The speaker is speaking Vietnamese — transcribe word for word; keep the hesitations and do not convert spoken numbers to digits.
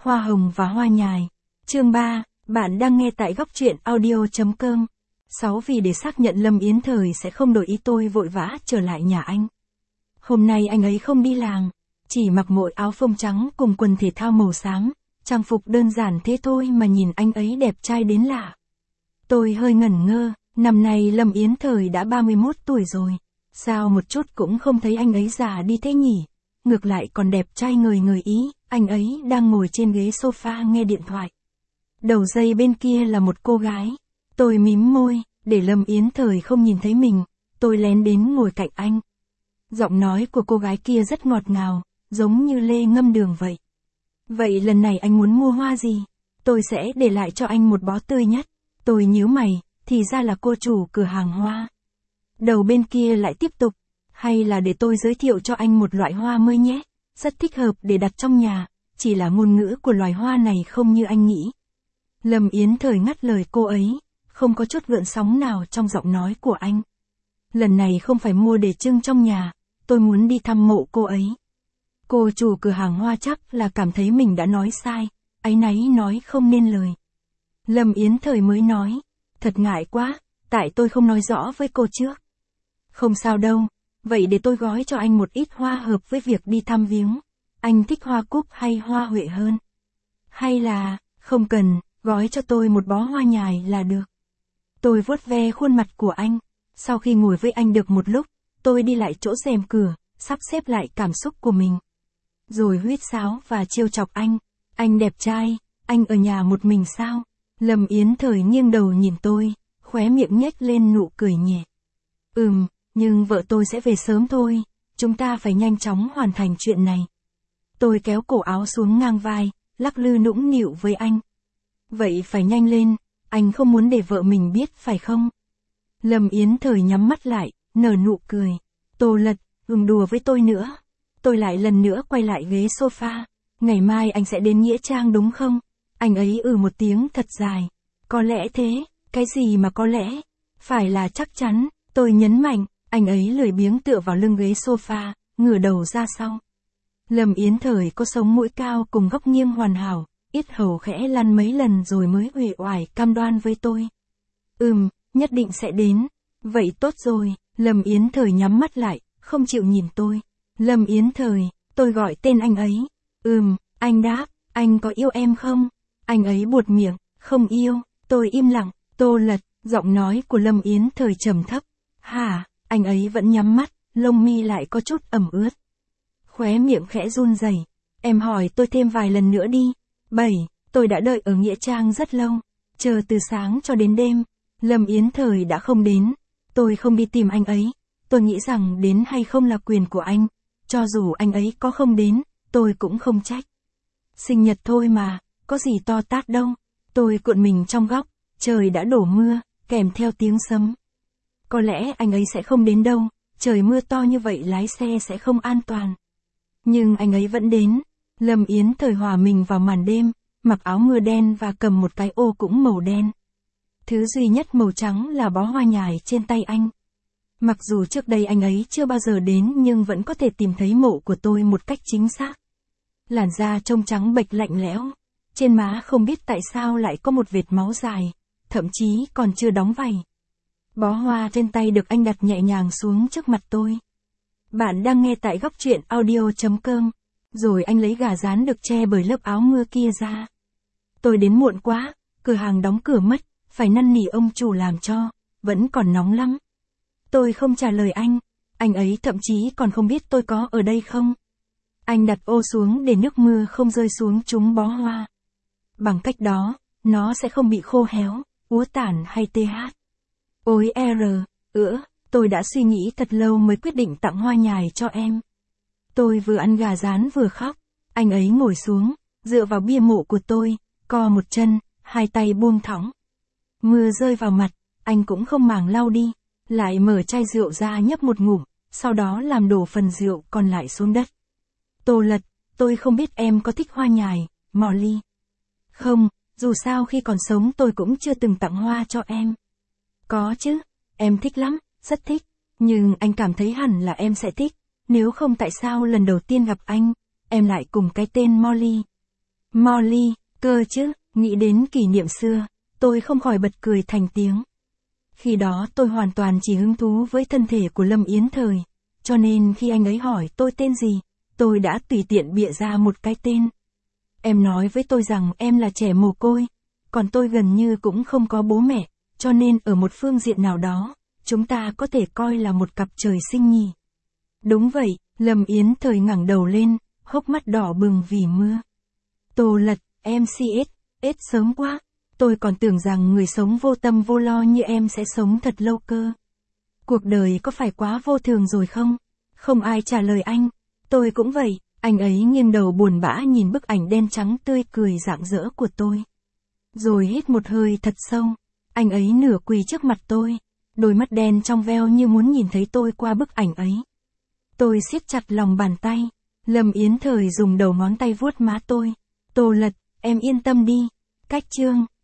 Hoa hồng và hoa nhài. Chương ba, bạn đang nghe tại góc truyện audio chấm com. sáu Vì để xác nhận Lâm Yến Thời sẽ không đổi ý, tôi vội vã trở lại nhà anh. Hôm nay anh ấy không đi làm, chỉ mặc mỗi áo phông trắng cùng quần thể thao màu xám, trang phục đơn giản thế thôi mà nhìn anh ấy đẹp trai đến lạ. Tôi hơi ngẩn ngơ, năm nay Lâm Yến Thời đã ba mươi mốt tuổi rồi, sao một chút cũng không thấy anh ấy già đi thế nhỉ? Ngược lại còn đẹp trai ngời ngời ý, anh ấy đang ngồi trên ghế sofa nghe điện thoại. Đầu dây bên kia là một cô gái. Tôi mím môi, để Lâm Yến Thời không nhìn thấy mình, tôi lén đến ngồi cạnh anh. Giọng nói của cô gái kia rất ngọt ngào, giống như lê ngâm đường vậy. Vậy lần này anh muốn mua hoa gì? Tôi sẽ để lại cho anh một bó tươi nhất. Tôi nhíu mày, thì ra là cô chủ cửa hàng hoa. Đầu bên kia lại tiếp tục, hay là để tôi giới thiệu cho anh một loại hoa mới nhé, rất thích hợp để đặt trong nhà, chỉ là ngôn ngữ của loài hoa này không như anh nghĩ. Lâm Yến Thời ngắt lời cô ấy, không có chút gợn sóng nào trong giọng nói của anh. Lần này không phải mua để trưng trong nhà, tôi muốn đi thăm mộ cô ấy. Cô chủ cửa hàng hoa chắc là cảm thấy mình đã nói sai, áy náy nói không nên lời. Lâm Yến Thời mới nói, thật ngại quá, tại tôi không nói rõ với cô trước. Không sao đâu, vậy để tôi gói cho anh một ít hoa hợp với việc đi thăm viếng. Anh thích hoa cúc hay hoa huệ hơn? Hay là, không cần, gói cho tôi một bó hoa nhài là được. Tôi vuốt ve khuôn mặt của anh. Sau khi ngồi với anh được một lúc, tôi đi lại chỗ rèm cửa, sắp xếp lại cảm xúc của mình. Rồi huýt sáo và trêu chọc anh. Anh đẹp trai, anh ở nhà một mình sao? Lâm Yến Thời nghiêng đầu nhìn tôi, khóe miệng nhếch lên nụ cười nhẹ. Ừm, nhưng vợ tôi sẽ về sớm thôi, chúng ta phải nhanh chóng hoàn thành chuyện này. Tôi kéo cổ áo xuống ngang vai, lắc lư nũng nịu với anh. Vậy phải nhanh lên, anh không muốn để vợ mình biết phải không? Lâm Yến Thời nhắm mắt lại, nở nụ cười. Tô Lật, đừng đùa với tôi nữa. Tôi lại lần nữa quay lại ghế sofa. Ngày mai anh sẽ đến Nghĩa Trang đúng không? Anh ấy ừ một tiếng thật dài. Có lẽ thế, cái gì mà có lẽ? Phải là chắc chắn, tôi nhấn mạnh. Anh ấy lười biếng tựa vào lưng ghế sofa, ngửa đầu ra sau. Lâm Yến Thời có sống mũi cao cùng góc nghiêng hoàn hảo, yết hầu khẽ lăn mấy lần rồi mới uể oải cam đoan với tôi. Ừm, nhất định sẽ đến. Vậy tốt rồi. Lâm Yến Thời nhắm mắt lại, không chịu nhìn tôi. Lâm Yến Thời, tôi gọi tên anh ấy. Ừm, anh đáp, anh có yêu em không? Anh ấy buột miệng, không yêu. Tôi im lặng. Tô Lật, giọng nói của Lâm Yến Thời trầm thấp. Hả? Anh ấy vẫn nhắm mắt, lông mi lại có chút ẩm ướt. Khóe miệng khẽ run rẩy. Em hỏi tôi thêm vài lần nữa đi. Bảy, tôi đã đợi ở Nghĩa Trang rất lâu, chờ từ sáng cho đến đêm. Lâm Yến Thời đã không đến. Tôi không đi tìm anh ấy. Tôi nghĩ rằng đến hay không là quyền của anh. Cho dù anh ấy có không đến, tôi cũng không trách. Sinh nhật thôi mà, có gì to tát đâu. Tôi cuộn mình trong góc, trời đã đổ mưa, kèm theo tiếng sấm. Có lẽ anh ấy sẽ không đến đâu, trời mưa to như vậy lái xe sẽ không an toàn. Nhưng anh ấy vẫn đến. Lâm Yến Thời hòa mình vào màn đêm, mặc áo mưa đen và cầm một cái ô cũng màu đen. Thứ duy nhất màu trắng là bó hoa nhài trên tay anh. Mặc dù trước đây anh ấy chưa bao giờ đến nhưng vẫn có thể tìm thấy mộ của tôi một cách chính xác. Làn da trông trắng bệch lạnh lẽo, trên má không biết tại sao lại có một vệt máu dài, thậm chí còn chưa đóng vảy. Bó hoa trên tay được anh đặt nhẹ nhàng xuống trước mặt tôi. Bạn đang nghe tại góc truyện audio chấm com. Rồi anh lấy gà rán được che bởi lớp áo mưa kia ra. Tôi đến muộn quá, cửa hàng đóng cửa mất, phải năn nỉ ông chủ làm cho, vẫn còn nóng lắm. Tôi không trả lời anh, anh ấy thậm chí còn không biết tôi có ở đây không. Anh đặt ô xuống để nước mưa không rơi xuống trúng bó hoa. Bằng cách đó, nó sẽ không bị khô héo, úa tản hay tê hát. Ôi r, ữa, tôi đã suy nghĩ thật lâu mới quyết định tặng hoa nhài cho em. Tôi vừa ăn gà rán vừa khóc. Anh ấy ngồi xuống, dựa vào bia mộ của tôi, co một chân, hai tay buông thõng. Mưa rơi vào mặt, anh cũng không màng lau đi, lại mở chai rượu ra nhấp một ngụm, sau đó làm đổ phần rượu còn lại xuống đất. Tô Lật, tôi không biết em có thích hoa nhài, Molly. Không, dù sao khi còn sống tôi cũng chưa từng tặng hoa cho em. Có chứ, em thích lắm, rất thích, nhưng anh cảm thấy hẳn là em sẽ thích. Nếu không tại sao lần đầu tiên gặp anh, em lại cùng cái tên Molly. Molly, cơ chứ, nghĩ đến kỷ niệm xưa, tôi không khỏi bật cười thành tiếng. Khi đó tôi hoàn toàn chỉ hứng thú với thân thể của Lâm Yến Thời, cho nên khi anh ấy hỏi tôi tên gì, tôi đã tùy tiện bịa ra một cái tên. Em nói với tôi rằng em là trẻ mồ côi, còn tôi gần như cũng không có bố mẹ, cho nên ở một phương diện nào đó, chúng ta có thể coi là một cặp trời sinh nhỉ. Đúng vậy, Lâm Yến Thời ngẩng đầu lên, hốc mắt đỏ bừng vì mưa. Tô Lật, em xê ét, ết sớm quá, tôi còn tưởng rằng người sống vô tâm vô lo như em sẽ sống thật lâu cơ. Cuộc đời có phải quá vô thường rồi không? Không ai trả lời anh. Tôi cũng vậy, anh ấy nghiêng đầu buồn bã nhìn bức ảnh đen trắng tươi cười rạng rỡ của tôi. Rồi hít một hơi thật sâu, anh ấy nửa quỳ trước mặt tôi, đôi mắt đen trong veo như muốn nhìn thấy tôi qua bức ảnh ấy. Tôi siết chặt lòng bàn tay, Lâm Yến Thời dùng đầu ngón tay vuốt má tôi. Tô Lật, em yên tâm đi, cách chương.